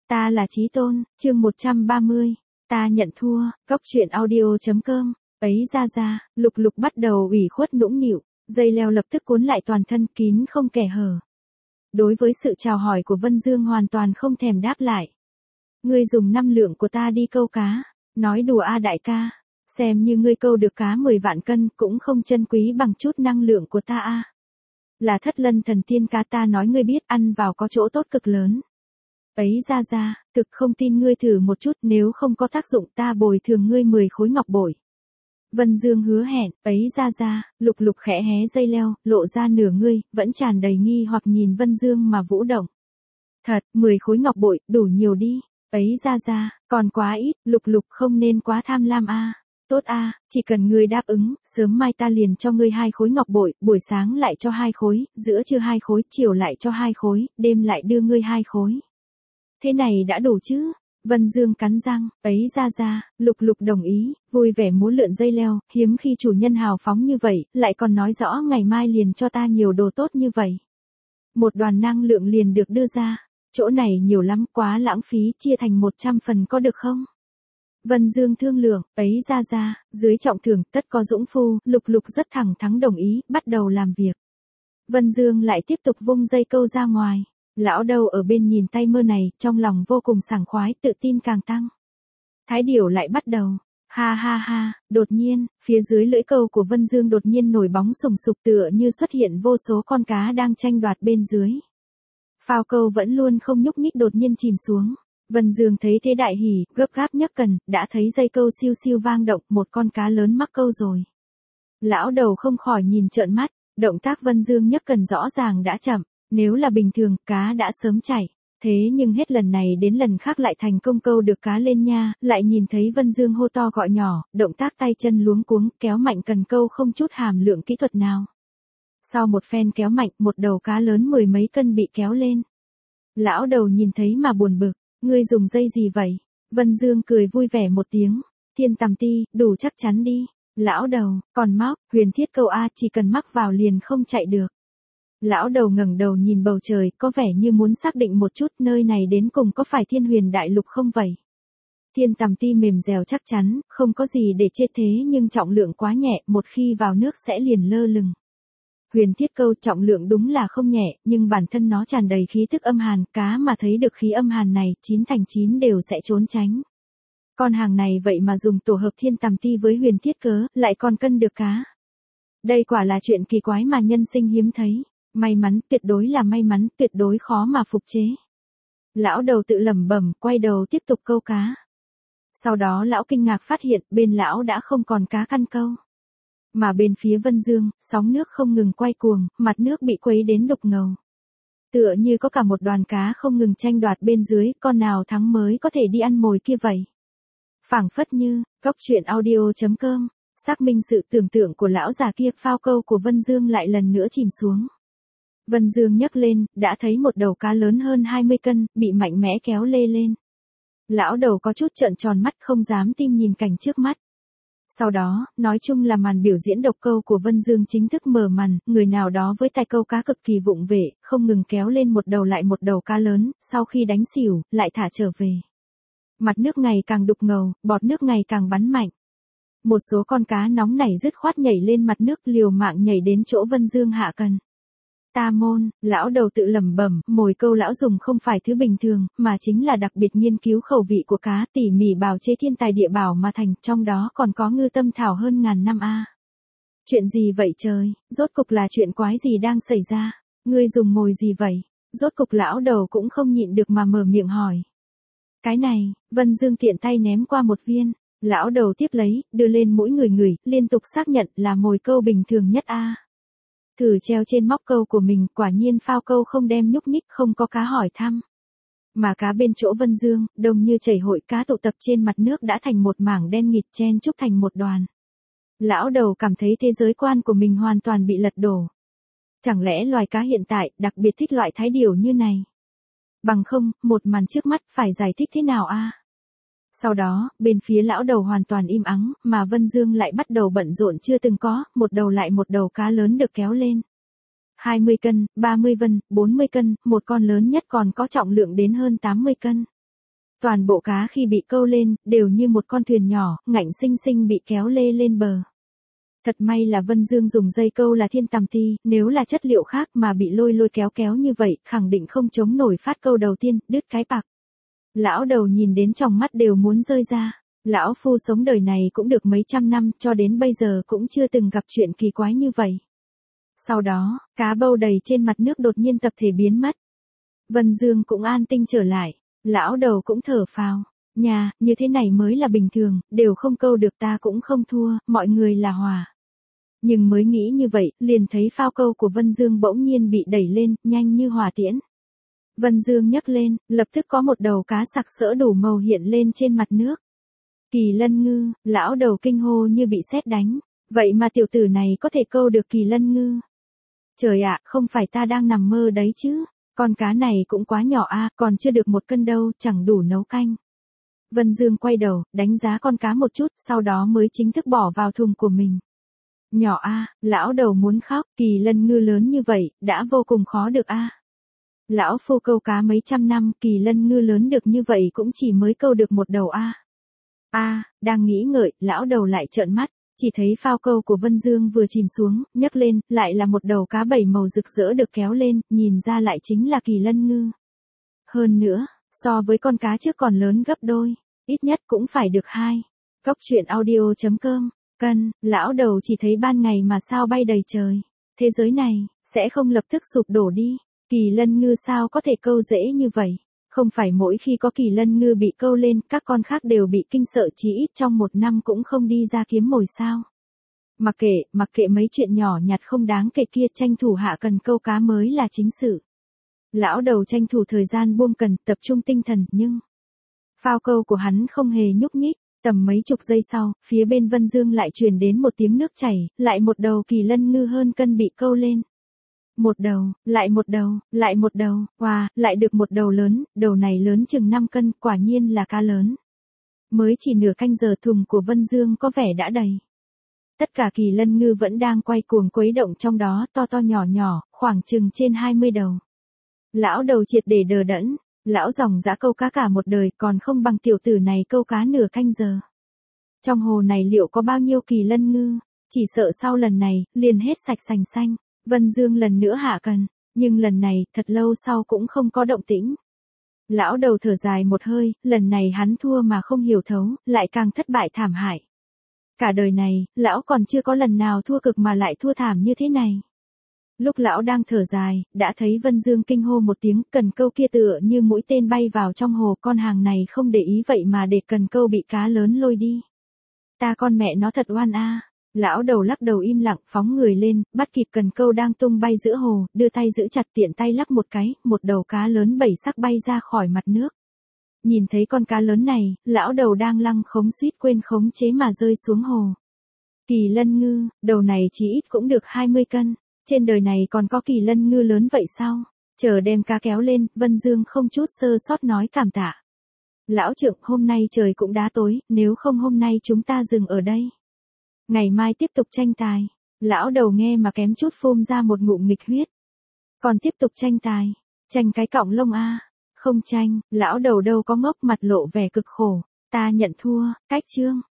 Ta là Chí Tôn, chương 130, ta nhận thua, Cóc truyện audio.com, ấy ra, Lục Lục bắt đầu ủy khuất nũng nịu, dây leo lập tức cuốn lại toàn thân kín không kẻ hở. Đối với sự chào hỏi của Vân Dương hoàn toàn không thèm đáp lại. Ngươi dùng 5 lượng của ta đi câu cá, nói đùa a đại ca, xem như ngươi câu được cá 10 vạn cân cũng không chân quý bằng chút năng lượng của ta a. Là Thất Lân thần tiên cá, ta nói ngươi biết ăn vào có chỗ tốt cực lớn. Ấy ra, thực không tin ngươi thử một chút, nếu không có tác dụng ta bồi thường ngươi 10 khối ngọc bội. Vân Dương hứa hẹn, ấy ra, Lục Lục khẽ hé dây leo, lộ ra nửa ngươi, vẫn tràn đầy nghi hoặc nhìn Vân Dương mà vũ động. Thật, 10 khối ngọc bội, đủ nhiều đi. Ấy ra, còn quá ít, Lục Lục không nên quá tham lam a. Tốt a, chỉ cần ngươi đáp ứng, sớm mai ta liền cho ngươi 2 khối ngọc bội, buổi sáng lại cho 2 khối, giữa trưa 2 khối, chiều lại cho 2 khối, đêm lại đưa ngươi 2 khối. Thế này đã đủ chứ? Vân Dương cắn răng, ấy ra, Lục Lục đồng ý, vui vẻ múa lượn dây leo, hiếm khi chủ nhân hào phóng như vậy, lại còn nói rõ ngày mai liền cho ta nhiều đồ tốt như vậy. Một đoàn năng lượng liền được đưa ra, chỗ này nhiều lắm, quá lãng phí, chia thành 100 phần có được không? Vân Dương thương lượng, ấy ra, dưới trọng thưởng, tất có dũng phu, Lục Lục rất thẳng thắn đồng ý, bắt đầu làm việc. Vân Dương lại tiếp tục vung dây câu ra ngoài. Lão Đầu ở bên nhìn tay mơ này, trong lòng vô cùng sảng khoái, tự tin càng tăng. Thái điểu lại bắt đầu. Ha, đột nhiên, phía dưới lưỡi câu của Vân Dương đột nhiên nổi bóng sùng sục tựa như xuất hiện vô số con cá đang tranh đoạt bên dưới. Phao câu vẫn luôn không nhúc nhích đột nhiên chìm xuống. Vân Dương thấy thế đại hỉ, gấp gáp nhấc cần, đã thấy dây câu siêu siêu vang động, một con cá lớn mắc câu rồi. Lão Đầu không khỏi nhìn trợn mắt, động tác Vân Dương nhấc cần rõ ràng đã chậm. Nếu là bình thường, cá đã sớm chảy. Thế nhưng hết lần này đến lần khác lại thành công câu được cá lên nha, lại nhìn thấy Vân Dương hô to gọi nhỏ, động tác tay chân luống cuống, kéo mạnh cần câu không chút hàm lượng kỹ thuật nào. Sau một phen kéo mạnh, một đầu cá lớn 10 mấy cân bị kéo lên. Lão Đầu nhìn thấy mà buồn bực, ngươi dùng dây gì vậy? Vân Dương cười vui vẻ một tiếng, Thiên Tầm Ti, đủ chắc chắn đi. Lão Đầu, còn móc, huyền thiết câu a, chỉ cần mắc vào liền không chạy được. Lão Đầu ngẩng đầu nhìn bầu trời, có vẻ như muốn xác định một chút nơi này đến cùng có phải Thiên Huyền Đại Lục không vậy. Thiên Tầm Ti mềm dẻo chắc chắn, không có gì để chê thế nhưng trọng lượng quá nhẹ, một khi vào nước sẽ liền lơ lửng. Huyền thiết câu trọng lượng đúng là không nhẹ, nhưng bản thân nó tràn đầy khí tức âm hàn, cá mà thấy được khí âm hàn này, 9 thành 9 đều sẽ trốn tránh. Con hàng này vậy mà dùng tổ hợp Thiên Tầm Ti với huyền thiết cớ, lại còn cân được cá. Đây quả là chuyện kỳ quái mà nhân sinh hiếm thấy. May mắn, tuyệt đối là may mắn, tuyệt đối khó mà phục chế. Lão Đầu tự lẩm bẩm, quay đầu tiếp tục câu cá. Sau đó lão kinh ngạc phát hiện, bên lão đã không còn cá căn câu. Mà bên phía Vân Dương, sóng nước không ngừng quay cuồng, mặt nước bị quấy đến đục ngầu. Tựa như có cả một đoàn cá không ngừng tranh đoạt bên dưới, con nào thắng mới có thể đi ăn mồi kia vậy. Phảng phất như, Cóc truyện audio.com, xác minh sự tưởng tượng của lão già kia, phao câu của Vân Dương lại lần nữa chìm xuống. Vân Dương nhấc lên, đã thấy một đầu cá lớn hơn 20 cân, bị mạnh mẽ kéo lê lên. Lão Đầu có chút trợn tròn mắt không dám tin nhìn cảnh trước mắt. Sau đó, nói chung là màn biểu diễn độc câu của Vân Dương chính thức mở màn, người nào đó với tay câu cá cực kỳ vụng về, không ngừng kéo lên một đầu lại một đầu cá lớn, sau khi đánh xỉu, lại thả trở về. Mặt nước ngày càng đục ngầu, bọt nước ngày càng bắn mạnh. Một số con cá nóng nảy dứt khoát nhảy lên mặt nước liều mạng nhảy đến chỗ Vân Dương hạ cần. Ta môn, Lão Đầu tự lẩm bẩm, mồi câu lão dùng không phải thứ bình thường, mà chính là đặc biệt nghiên cứu khẩu vị của cá, tỉ mỉ bào chế thiên tài địa bảo mà thành, trong đó còn có ngư tâm thảo hơn ngàn năm a. Chuyện gì vậy trời, rốt cục là chuyện quái gì đang xảy ra, ngươi dùng mồi gì vậy? Rốt cục Lão Đầu cũng không nhịn được mà mở miệng hỏi. Cái này, Vân Dương tiện tay ném qua một viên, Lão Đầu tiếp lấy, đưa lên mũi người, liên tục xác nhận là mồi câu bình thường nhất a. Thử treo trên móc câu của mình, quả nhiên phao câu không đem nhúc nhích, không có cá hỏi thăm. Mà cá bên chỗ Vân Dương, đông như chảy hội, cá tụ tập trên mặt nước đã thành một mảng đen nghịt chen chúc thành một đoàn. Lão Đầu cảm thấy thế giới quan của mình hoàn toàn bị lật đổ. Chẳng lẽ loài cá hiện tại đặc biệt thích loại thái điểu như này? Bằng không, một màn trước mắt phải giải thích thế nào a? Sau đó, bên phía Lão Đầu hoàn toàn im ắng, mà Vân Dương lại bắt đầu bận rộn chưa từng có, một đầu lại một đầu cá lớn được kéo lên. 20 cân, 30 cân, 40 cân, một con lớn nhất còn có trọng lượng đến hơn 80 cân. Toàn bộ cá khi bị câu lên, đều như một con thuyền nhỏ, ngạnh xinh xinh bị kéo lê lên bờ. Thật may là Vân Dương dùng dây câu là thiên tằm ti, nếu là chất liệu khác mà bị lôi lôi kéo kéo như vậy, khẳng định không chống nổi phát câu đầu tiên, đứt cái bạc. Lão đầu nhìn đến trong mắt đều muốn rơi ra. Lão phu sống đời này cũng được mấy trăm năm, cho đến bây giờ cũng chưa từng gặp chuyện kỳ quái như vậy. Sau đó, cá bâu đầy trên mặt nước đột nhiên tập thể biến mất. Vân Dương cũng an tinh trở lại. Lão đầu cũng thở phào. Nhà, như thế này mới là bình thường, đều không câu được ta cũng không thua, mọi người là hòa. Nhưng mới nghĩ như vậy, liền thấy phao câu của Vân Dương bỗng nhiên bị đẩy lên, nhanh như hỏa tiễn. Vân Dương nhấc lên, lập tức có một đầu cá sặc sỡ đủ màu hiện lên trên mặt nước. Kỳ lân ngư, lão đầu kinh hô như bị sét đánh. Vậy mà tiểu tử này có thể câu được kỳ lân ngư. Trời ạ, không phải ta đang nằm mơ đấy chứ. Con cá này cũng quá nhỏ còn chưa được 1 cân đâu, chẳng đủ nấu canh. Vân Dương quay đầu, đánh giá con cá một chút, sau đó mới chính thức bỏ vào thùng của mình. Nhỏ lão đầu muốn khóc, kỳ lân ngư lớn như vậy, đã vô cùng khó được Lão phu câu cá mấy trăm năm, kỳ lân ngư lớn được như vậy cũng chỉ mới câu được một đầu đang nghĩ ngợi, lão đầu lại trợn mắt, chỉ thấy phao câu của Vân Dương vừa chìm xuống, nhấc lên, lại là một đầu cá 7 màu rực rỡ được kéo lên, nhìn ra lại chính là kỳ lân ngư. Hơn nữa, so với con cá trước còn lớn gấp đôi, ít nhất cũng phải được 2. Cốc truyện audio.com, cân, lão đầu chỉ thấy ban ngày mà sao bay đầy trời. Thế giới này, sẽ không lập tức sụp đổ đi. Kỳ lân ngư sao có thể câu dễ như vậy? Không phải mỗi khi có kỳ lân ngư bị câu lên, các con khác đều bị kinh sợ chí ít trong 1 năm cũng không đi ra kiếm mồi sao. Mặc kệ mấy chuyện nhỏ nhặt không đáng kể kia, tranh thủ hạ cần câu cá mới là chính sự. Lão đầu tranh thủ thời gian buông cần, tập trung tinh thần, nhưng phao câu của hắn không hề nhúc nhích. Tầm mấy chục giây sau, phía bên Vân Dương lại truyền đến một tiếng nước chảy, lại một đầu kỳ lân ngư hơn cân bị câu lên. Một đầu, lại một đầu, lại một đầu, lại được một đầu lớn, đầu này lớn chừng 5 cân, quả nhiên là cá lớn. Mới chỉ nửa canh giờ thùng của Vân Dương có vẻ đã đầy. Tất cả kỳ lân ngư vẫn đang quay cuồng quấy động trong đó, to to nhỏ nhỏ, khoảng chừng trên 20 đầu. Lão đầu triệt để đờ đẫn, lão ròng rã câu cá cả một đời còn không bằng tiểu tử này câu cá nửa canh giờ. Trong hồ này liệu có bao nhiêu kỳ lân ngư, chỉ sợ sau lần này, liền hết sạch sành xanh. Vân Dương lần nữa hạ cần, nhưng lần này, thật lâu sau cũng không có động tĩnh. Lão đầu thở dài một hơi, lần này hắn thua mà không hiểu thấu, lại càng thất bại thảm hại. Cả đời này, lão còn chưa có lần nào thua cực mà lại thua thảm như thế này. Lúc lão đang thở dài, đã thấy Vân Dương kinh hô một tiếng, cần câu kia tựa như mũi tên bay vào trong hồ, con hàng này không để ý vậy mà để cần câu bị cá lớn lôi đi. Ta con mẹ nó thật oan Lão đầu lắc đầu im lặng, phóng người lên, bắt kịp cần câu đang tung bay giữa hồ, đưa tay giữ chặt, tiện tay lắc một cái, một đầu cá lớn 7 sắc bay ra khỏi mặt nước. Nhìn thấy con cá lớn này, lão đầu đang lăng khống suýt quên khống chế mà rơi xuống hồ. Kỳ lân ngư, đầu này chỉ ít cũng được 20 cân, trên đời này còn có kỳ lân ngư lớn vậy sao? Chờ đem cá kéo lên, Vân Dương không chút sơ sót nói cảm tạ. Lão trưởng, hôm nay trời cũng đã tối, nếu không hôm nay chúng ta dừng ở đây. Ngày mai tiếp tục tranh tài. Lão đầu nghe mà kém chút phun ra một ngụm nghịch huyết. Còn tiếp tục tranh tài. Tranh cái cọng lông Không tranh, lão đầu đâu có ngốc, mặt lộ vẻ cực khổ. Ta nhận thua, cách chương.